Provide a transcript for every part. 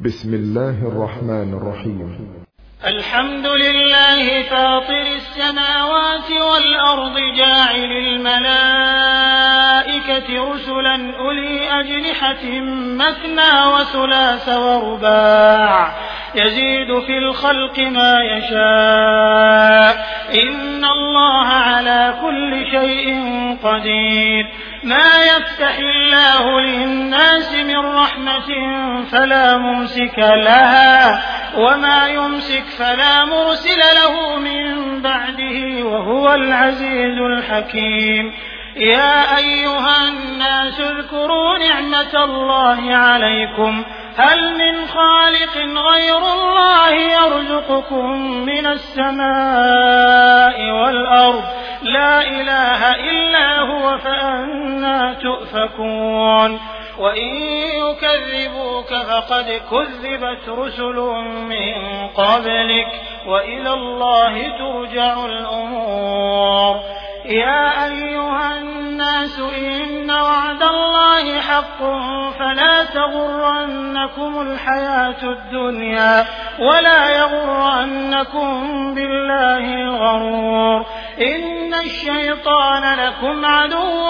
بسم الله الرحمن الرحيم. الحمد لله فاطر السماوات والأرض جاعل الملائكة رسلا أولي أجنحة مثنى وثلاث ورباع يزيد في الخلق ما يشاء إن الله على كل شيء قدير. ما يفتح الله للناس من رحمة فلا ممسك لها وما يمسك فلا مرسل له من بعده وهو العزيز الحكيم. يا أيها الناس اذكروا نعمة الله عليكم هل من خالق غير الله يرزقكم من السماء والأرض لا إله إلا هو فأنى تؤفكون. وإن يكذبوك فقد كذبت رسل من قبلك وإلى الله ترجع الأمور. يا أيها الناس إن وعد الله حق فلا تغرنكم الحياة الدنيا ولا يغرنكم بالله الغرور. إن الشيطان لكم عدو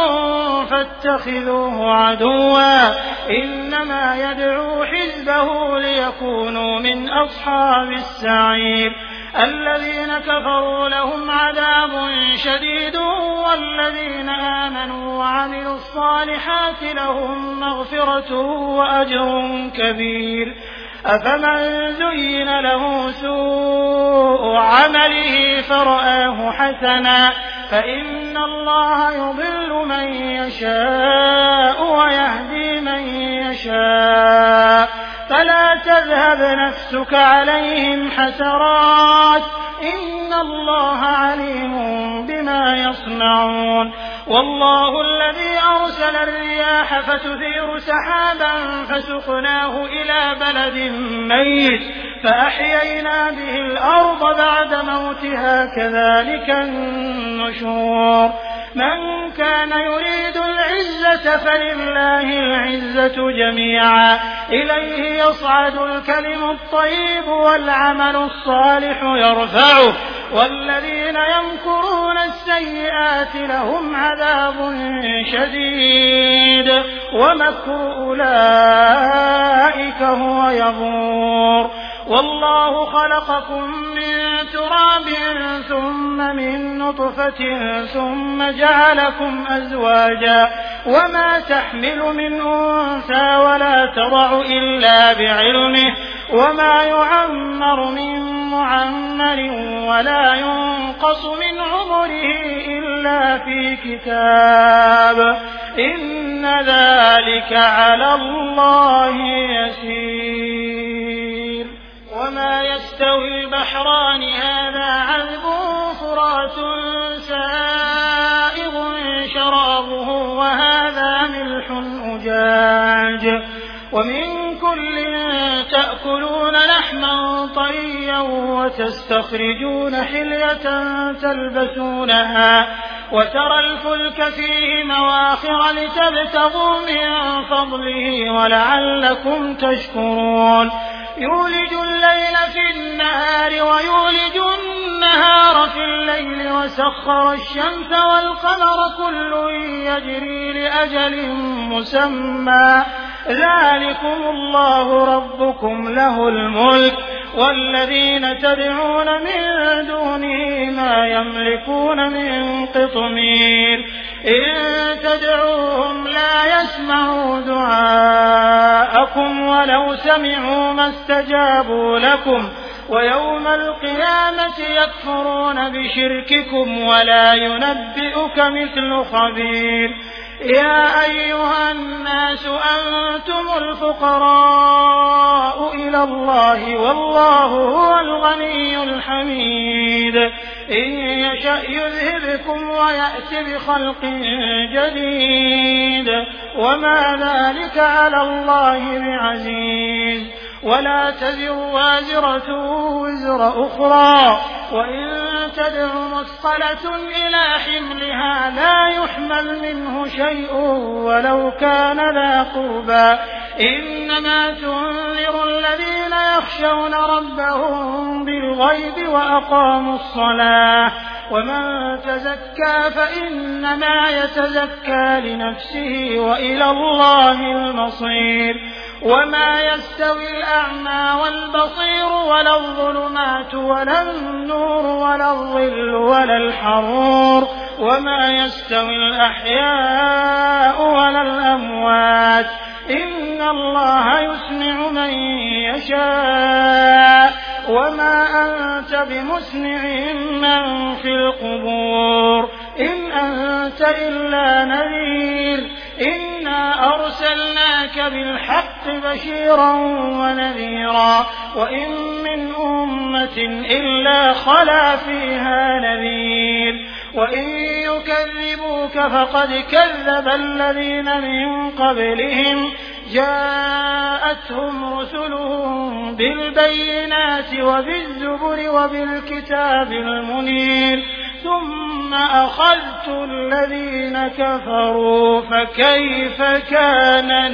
فاتخذوه عدوا إنما يدعو حزبه ليكونوا من أصحاب السعير. الذين كفروا لهم عذاب شديد والذين آمنوا وعملوا الصالحات لهم مغفرة وأجر كبير. أفمن زين له سوء عمله فرآه حسنا فإن الله يضل من يشاء ويهدي من يشاء فلا تذهب نفسك عليهم حسرات إن الله عليم بما يصنعون. والله الذي أرسل الرياح فتثير سحابا فسقناه إلى بلد ميت فأحيينا به الأرض بعد موتها كذلك النشور. من كان يريد العزة فلله العزة جميعا إليه يصعد الكلم الطيب والعمل الصالح يرفعه والذين يمكرون السيئات لهم عذاب شديد ومكر أولئك هو يبور. والله خلقكم من تراب ثم من نطفة ثم جعلكم أزواجا وما تحمل من أنثى ولا تضع إلا بعلمه وما يعمر من معمر ولا ينقص من عمره إلا في كتاب إن ذلك على الله يسير. وما يستوي البحران هذا عذب فرات سائغ شرابه وهذا ملح أجاج ومن كل تأكلون لحما طريا وتستخرجون حلية تلبسونها وترى الفلك فيه مواخر لتبتغوا من فضله ولعلكم تشكرون. يولج الليل في النهار ويولج النهار في الليل وسخر الشمس والقمر كل يجري لأجل مسمى ذلكم الله ربكم له الملك والذين تدعون من دونه ما يملكون من قطمير. إن تدعوهم لا يسمعوا دعاءكم ولو سمعوا ما استجابوا لكم ويوم القيامة يكفرون بشرككم ولا ينبئك مثل خبير. يا أيها الناس أنتم الفقراء إلى الله والله هو الغني الحميد. إن يشأ يذهبكم ويأت بخلق جديد وما ذلك على الله بعزيز. ولا تزر وازرة وزر أخرى وإن تدع مثقلة إلى حملها لا يحمل منه شيء ولو كان ذا قربى إنما تنذر الذين يخشون ربهم بالغيب وأقاموا الصلاة ومن تزكى فإنما يتزكى لنفسه وإلى الله المصير وما يستوي الأعمى والبصير ولا الظلمات ولا النور ولا الظل ولا الحرور وما يستوي الأحياء ولا الأموات إن الله يسمع من يشاء وما أنت بمسمع من في القبور إن أنت إلا نذير إنا أرسلناك بالحق بشيرا ونذيرا وإن من أمة إلا خلا فيها نذير وإن يكذبوك فقد كذب الذين من قبلهم جاءتهم رسلهم بالبينات وبالزبر وبالكتاب المنير ثم أخذت الذين كفروا فكيف كان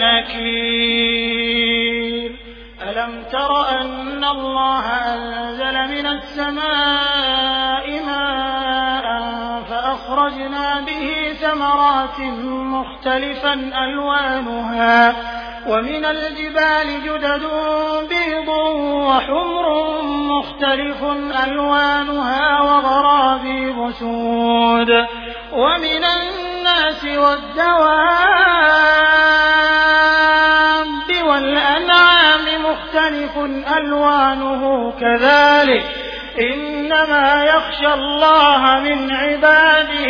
نكير ألم تر أن الله أنزل من السماء ماء فأخرجنا به ثمرات مختلفا ألوانها ومن الجبال جدد بيض وحمر مختلف ألوانها وغرابيب سود ومن الناس والدواب والأنعام مختلف ألوانه كذلك إنما يخشى الله من عباده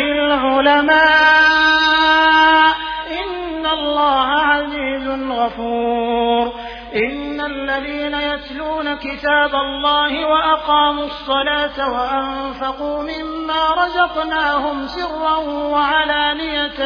العلماء إن الله عزيز غفور إن الذين يتلون كتاب الله وأقاموا الصلاة وأنفقوا مما رزقناهم سرا وعلانية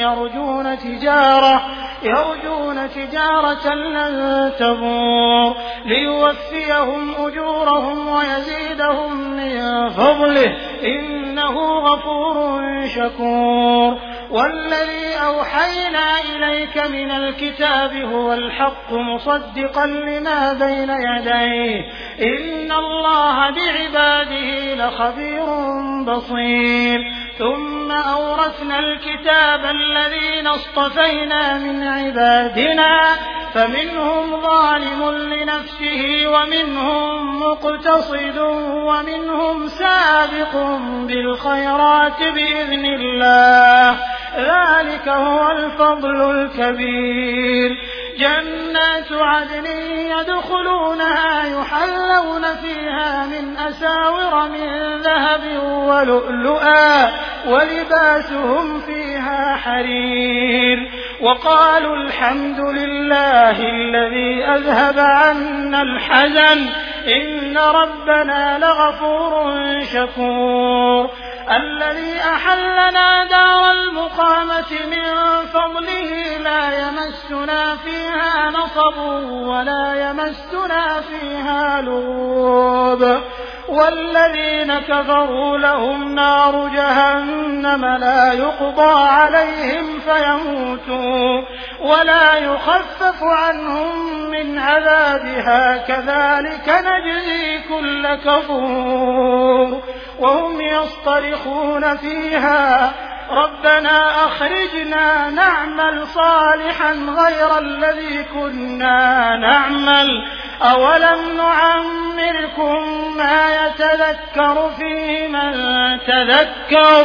يرجون تجارة لن تبور ليوفيهم أجورهم ويزيدهم من فضله إنه غفور شكور والذي أوحينا إليك من الكتاب هو الحق مصدقا لما بين يديه إن الله بعباده لخبير بصير ثم أورثنا الكتاب الذين اصطفينا من عبادنا فمنهم ظالم لنفسه ومنهم مقتصد ومنهم سابق بالخيرات بإذن الله ذلك هو الفضل الكبير جنات عدن يدخلونها يحلون فيها من أساور من ذهب ولؤلؤا ولباسهم فيها حرير وقالوا الحمد لله الذي أذهب عنا الحزن إن ربنا لغفور شكور الذي أحلنا دار المقامة من فضله لا يمسنا فيها نصب ولا يمسنا فيها لغوب والذين كفروا لهم نار جهنم لا يقضى عليهم فيموتوا ولا يخفف عنهم من عذابها كذلك نجزي كل كفور وهم يصطرخون فيها ربنا أخرجنا نعمل صالحا غير الذي كنا نعمل أولم نعمركم ما يتذكر فيه من تذكر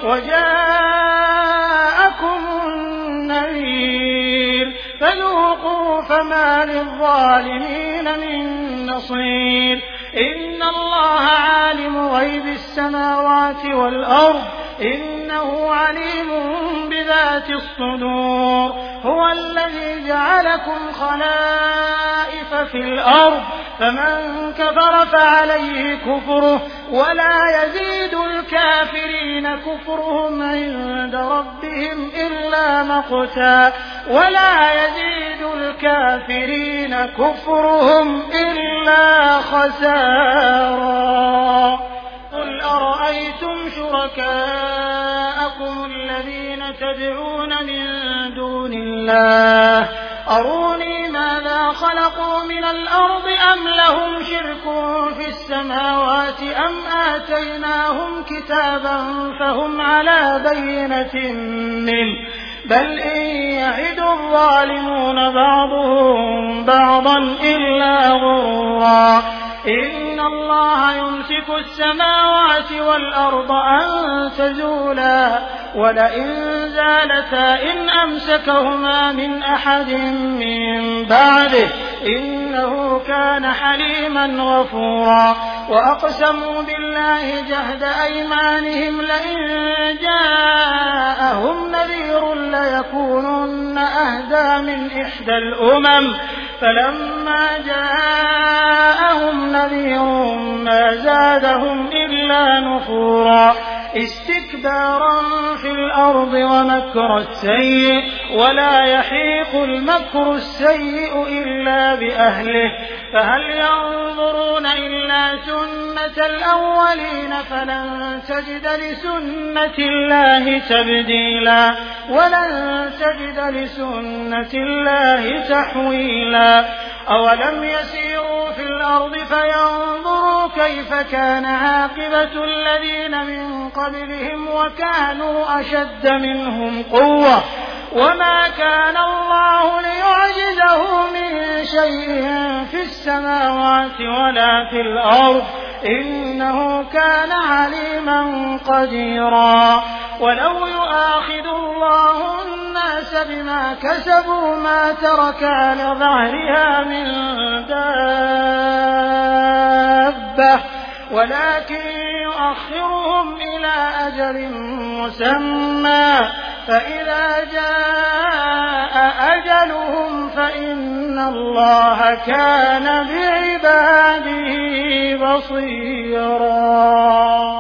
وجاءكم النذير فذوقوا فما للظالمين من نصير إن الله عالم غيب السماوات والأرض إنه عليم بذات الصدور هو الذي جعلكم خلائف في الأرض فمن كفر فعليه كفره ولا يزيد الكافرين كفرهم عند ربهم إلا مقتا ولا يزيد الكافرين كفرهم إلا خسارا قل أرأيتم شركاءكم الذين تدعون من دون الله أروني ماذا خلقوا من الأرض أم لهم شرك في السماوات أم آتيناهم كتابا فهم على بينة منه بل إن يعد الظالمون بعضهم بعضا إلا غرورا إن الله يمسك السماوات والأرض أن تزولا ولئن زالتا إن أمسكهما من أحد من بعده إنه كان حليما غفورا وأقسموا بالله جهد أيمانهم لئن جاءهم نذير ليكونن أهدى من إحدى الأمم فلما جاءهم نذير ما زادهم إلا نفورا استكبارا في الأرض ومكر السيء ولا يحيق المكر السيء إلا بأهله فهل ينظرون إلا سنة الأولين فلن تجد لسنة الله تبديلا ولن تجد لسنة الله تحويلا أولم يسيروا في الأرض فينظروا كيف كان عاقبة الذين من قبلهم وكانوا أشد منهم قوة وما كان الله ليعجزه من شيء في السماوات ولا في الأرض إنه كان عليما قديرا ولو يؤاخذ الله الناس بما كسبوا ما ترك على ظهرها من دابة ولكن يؤخرهم إلى أجل مسمى فإذا جاء أجلهم فإن الله كان بعباده بصيرا